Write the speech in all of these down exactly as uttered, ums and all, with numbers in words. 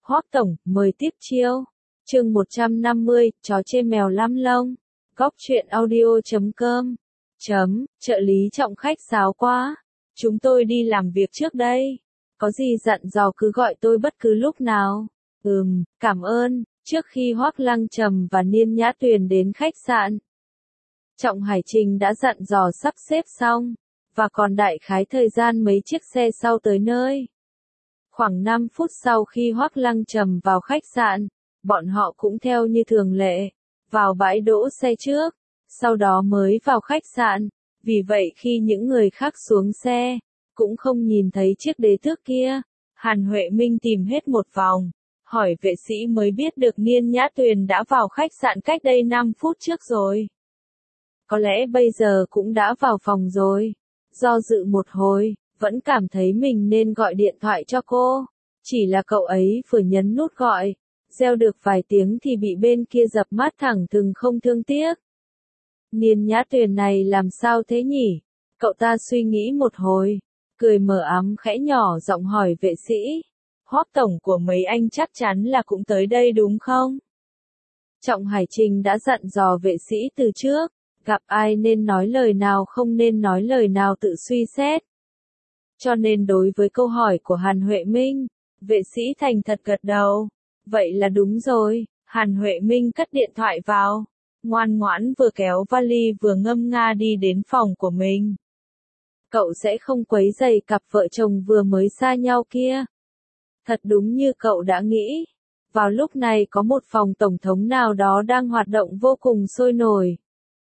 Hoắc Tổng, mời tiếp chiêu. Chương một trăm năm mươi, chó chê mèo lăm lông. Góc truyện audio chấm com. Chấm, trợ lý trọng khách sáo quá. Chúng tôi đi làm việc trước đây. Có gì dặn dò cứ gọi tôi bất cứ lúc nào. Ừm, cảm ơn. Trước khi Hoắc Lăng Trầm và Niên Nhã Tuyền đến khách sạn, Trọng Hải Trình đã dặn dò sắp xếp xong, và còn đại khái thời gian mấy chiếc xe sau tới nơi. Khoảng năm phút sau khi Hoắc Lăng Trầm vào khách sạn, bọn họ cũng theo như thường lệ, vào bãi đỗ xe trước, sau đó mới vào khách sạn, vì vậy khi những người khác xuống xe, cũng không nhìn thấy chiếc đế tước kia. Hàn Huệ Minh tìm hết một vòng, hỏi vệ sĩ mới biết được Niên Nhã Tuyền đã vào khách sạn cách đây năm phút trước rồi. Có lẽ bây giờ cũng đã vào phòng rồi. Do dự một hồi, vẫn cảm thấy mình nên gọi điện thoại cho cô. Chỉ là cậu ấy vừa nhấn nút gọi, reo được vài tiếng thì bị bên kia dập mắt thẳng thừng không thương tiếc. Niên Nhã Tuyền này làm sao thế nhỉ? Cậu ta suy nghĩ một hồi, cười mờ ám khẽ nhỏ giọng hỏi vệ sĩ. Hoắc Tổng của mấy anh chắc chắn là cũng tới đây đúng không? Trọng Hải Trình đã dặn dò vệ sĩ từ trước, gặp ai nên nói lời nào không nên nói lời nào tự suy xét. Cho nên đối với câu hỏi của Hàn Huệ Minh, vệ sĩ thành thật gật đầu. Vậy là đúng rồi. Hàn Huệ Minh cất điện thoại vào, ngoan ngoãn vừa kéo vali vừa ngâm nga đi đến phòng của mình. Cậu sẽ không quấy rầy cặp vợ chồng vừa mới xa nhau kia. Thật đúng như cậu đã nghĩ. Vào lúc này có một phòng tổng thống nào đó đang hoạt động vô cùng sôi nổi.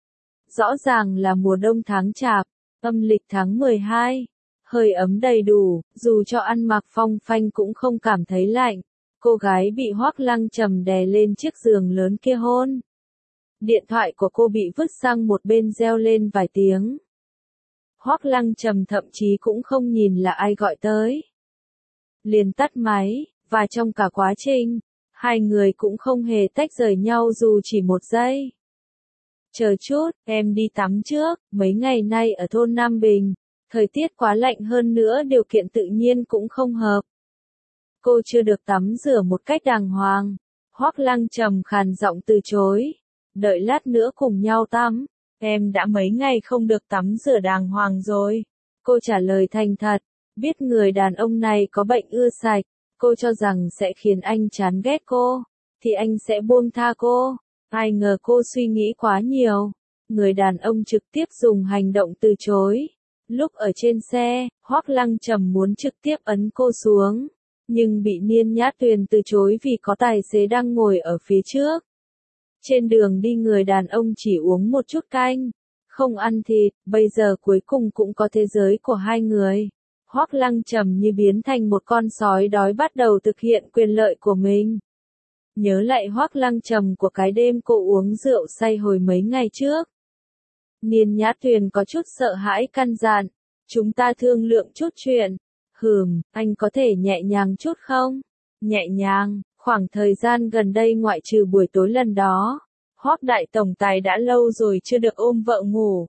Rõ ràng là mùa đông tháng Chạp, âm lịch tháng mười hai. Hơi ấm đầy đủ, dù cho ăn mặc phong phanh cũng không cảm thấy lạnh. Cô gái bị Hoắc Lăng Trầm đè lên chiếc giường lớn kia hôn. Điện thoại của cô bị vứt sang một bên reo lên vài tiếng. Hoắc Lăng Trầm thậm chí cũng không nhìn là ai gọi tới. Liền tắt máy, và trong cả quá trình, hai người cũng không hề tách rời nhau dù chỉ một giây. Chờ chút, em đi tắm trước, mấy ngày nay ở thôn Nam Bình, thời tiết quá lạnh hơn nữa điều kiện tự nhiên cũng không hợp. Cô chưa được tắm rửa một cách đàng hoàng. Hoắc Lăng Trầm khàn giọng từ chối. Đợi lát nữa cùng nhau tắm. Em đã mấy ngày không được tắm rửa đàng hoàng rồi. Cô trả lời thành thật. Biết người đàn ông này có bệnh ưa sạch. Cô cho rằng sẽ khiến anh chán ghét cô. Thì anh sẽ buông tha cô. Ai ngờ cô suy nghĩ quá nhiều. Người đàn ông trực tiếp dùng hành động từ chối. Lúc ở trên xe, Hoắc Lăng Trầm muốn trực tiếp ấn cô xuống. Nhưng bị Niên Nhã Tuyền từ chối vì có tài xế đang ngồi ở phía trước. Trên đường đi người đàn ông chỉ uống một chút canh, không ăn thịt, bây giờ cuối cùng cũng có thế giới của hai người. Hoắc Lăng Trầm như biến thành một con sói đói bắt đầu thực hiện quyền lợi của mình. Nhớ lại Hoắc Lăng Trầm của cái đêm cô uống rượu say hồi mấy ngày trước. Niên Nhã Tuyền có chút sợ hãi căn dặn, chúng ta thương lượng chút chuyện. Hừm, anh có thể nhẹ nhàng chút không? Nhẹ nhàng, khoảng thời gian gần đây ngoại trừ buổi tối lần đó, Hoắc đại tổng tài đã lâu rồi chưa được ôm vợ ngủ.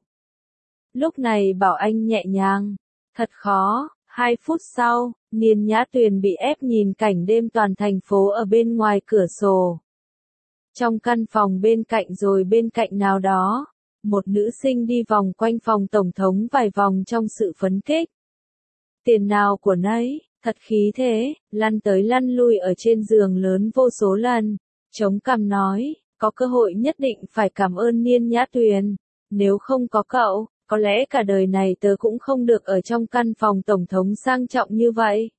Lúc này bảo anh nhẹ nhàng, thật khó. Hai phút sau, Niên Nhã Tuyền bị ép nhìn cảnh đêm toàn thành phố ở bên ngoài cửa sổ. Trong căn phòng bên cạnh rồi bên cạnh nào đó, một nữ sinh đi vòng quanh phòng tổng thống vài vòng trong sự phấn khích. Tiền nào của nấy, thật khí thế, lăn tới lăn lui ở trên giường lớn vô số lần, chống cằm nói, có cơ hội nhất định phải cảm ơn Niên Nhã Tuyền, nếu không có cậu, có lẽ cả đời này tớ cũng không được ở trong căn phòng tổng thống sang trọng như vậy.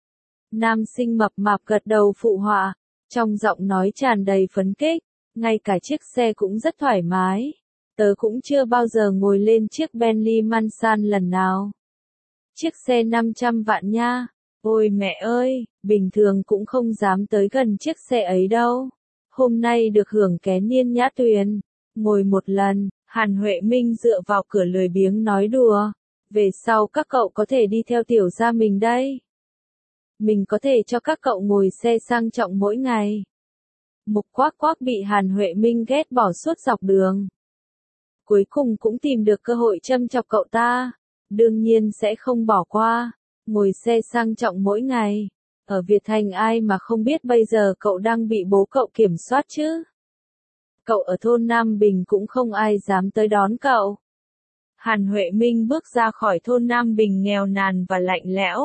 Nam sinh mập mạp gật đầu phụ họa, trong giọng nói tràn đầy phấn khích, ngay cả chiếc xe cũng rất thoải mái, tớ cũng chưa bao giờ ngồi lên chiếc Bentley Mansan lần nào. Chiếc xe năm trăm vạn nha, ôi mẹ ơi, bình thường cũng không dám tới gần chiếc xe ấy đâu. Hôm nay được hưởng ké Niên Nhã Tuyền, ngồi một lần. Hàn Huệ Minh dựa vào cửa lười biếng nói đùa, về sau các cậu có thể đi theo tiểu gia mình đây. Mình có thể cho các cậu ngồi xe sang trọng mỗi ngày. Mục Quác Quác bị Hàn Huệ Minh ghét bỏ suốt dọc đường. Cuối cùng cũng tìm được cơ hội châm chọc cậu ta, đương nhiên sẽ không bỏ qua, ngồi xe sang trọng mỗi ngày. ở Việt Thành ai mà không biết bây giờ cậu đang bị bố cậu kiểm soát chứ? Cậu ở thôn Nam Bình cũng không ai dám tới đón cậu. Hàn Huệ Minh bước ra khỏi thôn Nam Bình nghèo nàn và lạnh lẽo.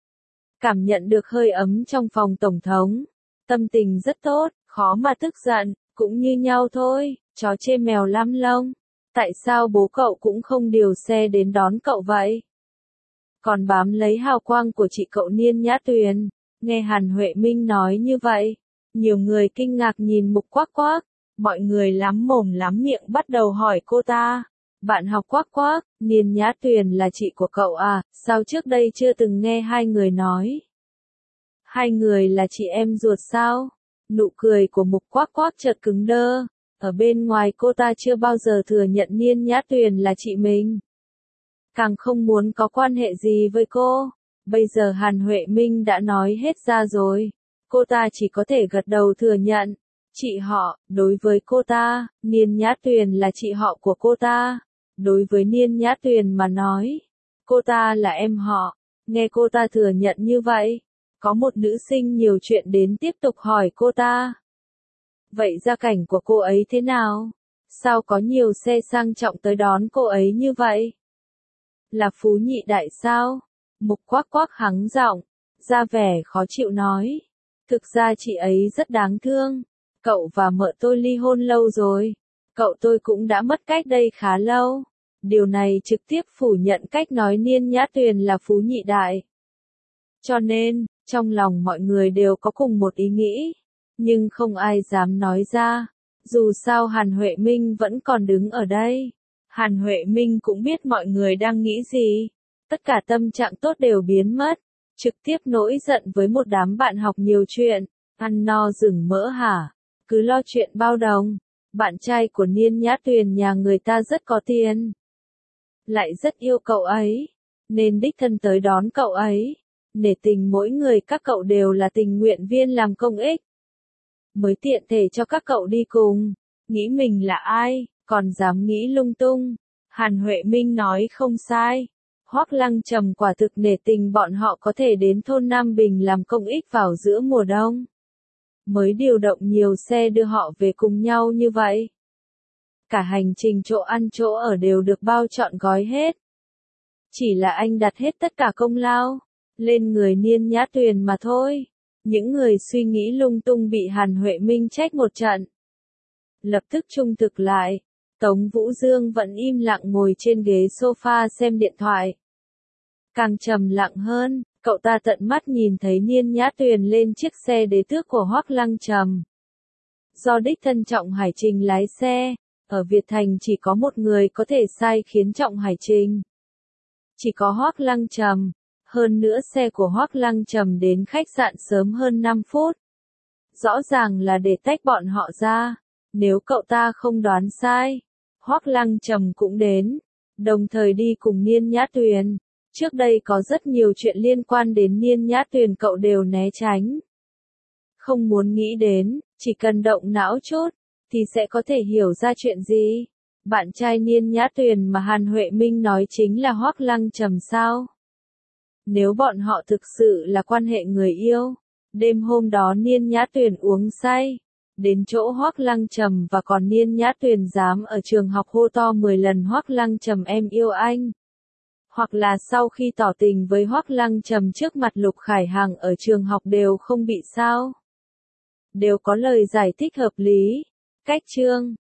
Cảm nhận được hơi ấm trong phòng tổng thống. Tâm tình rất tốt, khó mà tức giận, cũng như nhau thôi, chó chê mèo lăm lông. Tại sao bố cậu cũng không điều xe đến đón cậu vậy? Còn bám lấy hào quang của chị cậu Niên Nhã Tuyền. Nghe Hàn Huệ Minh nói như vậy, nhiều người kinh ngạc nhìn Mục Quác Quác. Mọi người lắm mồm lắm miệng bắt đầu hỏi cô ta. Bạn học Quác Quác, Niên Nhã Tuyền là chị của cậu à, sao trước đây chưa từng nghe hai người nói? Hai người là chị em ruột sao? Nụ cười của Mục Quác Quác chợt cứng đơ. Ở bên ngoài cô ta chưa bao giờ thừa nhận Niên Nhã Tuyền là chị mình. Càng không muốn có quan hệ gì với cô. Bây giờ Hàn Huệ Minh đã nói hết ra rồi. Cô ta chỉ có thể gật đầu thừa nhận. Chị họ, đối với cô ta, Niên Nhã Tuyền là chị họ của cô ta. Đối với Niên Nhã Tuyền mà nói, cô ta là em họ. Nghe cô ta thừa nhận như vậy, có một nữ sinh nhiều chuyện đến tiếp tục hỏi cô ta. Vậy gia cảnh của cô ấy thế nào? Sao có nhiều xe sang trọng tới đón cô ấy như vậy? Là phú nhị đại sao? Mục Quác Quác hắng giọng, ra vẻ khó chịu nói. Thực ra chị ấy rất đáng thương. Cậu và mợ tôi ly hôn lâu rồi. Cậu tôi cũng đã mất cách đây khá lâu. Điều này trực tiếp phủ nhận cách nói Niên Nhã Tuyền là phú nhị đại. Cho nên, trong lòng mọi người đều có cùng một ý nghĩ. Nhưng không ai dám nói ra. Dù sao Hàn Huệ Minh vẫn còn đứng ở đây. Hàn Huệ Minh cũng biết mọi người đang nghĩ gì. Tất cả tâm trạng tốt đều biến mất. Trực tiếp nổi giận với một đám bạn học nhiều chuyện. Ăn no rừng mỡ hả? Cứ lo chuyện bao đồng. Bạn trai của Niên Nhã Tuyền nhà người ta rất có tiền. Lại rất yêu cậu ấy. Nên đích thân tới đón cậu ấy. Nể tình mỗi người các cậu đều là tình nguyện viên làm công ích. Mới tiện thể cho các cậu đi cùng. Nghĩ mình là ai, còn dám nghĩ lung tung. Hàn Huệ Minh nói không sai. Hoắc Lăng Trầm quả thực nể tình bọn họ có thể đến thôn Nam Bình làm công ích vào giữa mùa đông. Mới điều động nhiều xe đưa họ về cùng nhau như vậy. Cả hành trình chỗ ăn chỗ ở đều được bao trọn gói hết. Chỉ là anh đặt hết tất cả công lao lên người Niên Nhã Tuyền mà thôi. Những người suy nghĩ lung tung bị Hàn Huệ Minh trách một trận. Lập tức trung thực lại. Tống Vũ Dương vẫn im lặng ngồi trên ghế sofa xem điện thoại. Càng trầm lặng hơn, cậu ta tận mắt nhìn thấy Niên Nhã Tuyền lên chiếc xe đế tước của Hoắc Lăng Trầm. Do đích thân Trọng Hải Trình lái xe, ở Việt Thành chỉ có một người có thể sai khiến Trọng Hải Trình. Chỉ có Hoắc Lăng Trầm. Hơn nữa xe của Hoắc Lăng Trầm đến khách sạn sớm hơn năm phút. Rõ ràng là để tách bọn họ ra. Nếu cậu ta không đoán sai, Hoắc Lăng Trầm cũng đến, đồng thời đi cùng Niên Nhã Tuyền. Trước đây có rất nhiều chuyện liên quan đến Niên Nhã Tuyền cậu đều né tránh. Không muốn nghĩ đến, chỉ cần động não chút, thì sẽ có thể hiểu ra chuyện gì. Bạn trai Niên Nhã Tuyền mà Hàn Huệ Minh nói chính là Hoắc Lăng Trầm sao? Nếu bọn họ thực sự là quan hệ người yêu, đêm hôm đó Niên Nhã Tuyền uống say, đến chỗ Hoắc Lăng Trầm và còn Niên Nhã Tuyền dám ở trường học hô to mười lần Hoắc Lăng Trầm em yêu anh. Hoặc là sau khi tỏ tình với Hoắc Lăng Trầm trước mặt Lục Khải Hằng ở trường học đều không bị sao. Đều có lời giải thích hợp lý. Cách chương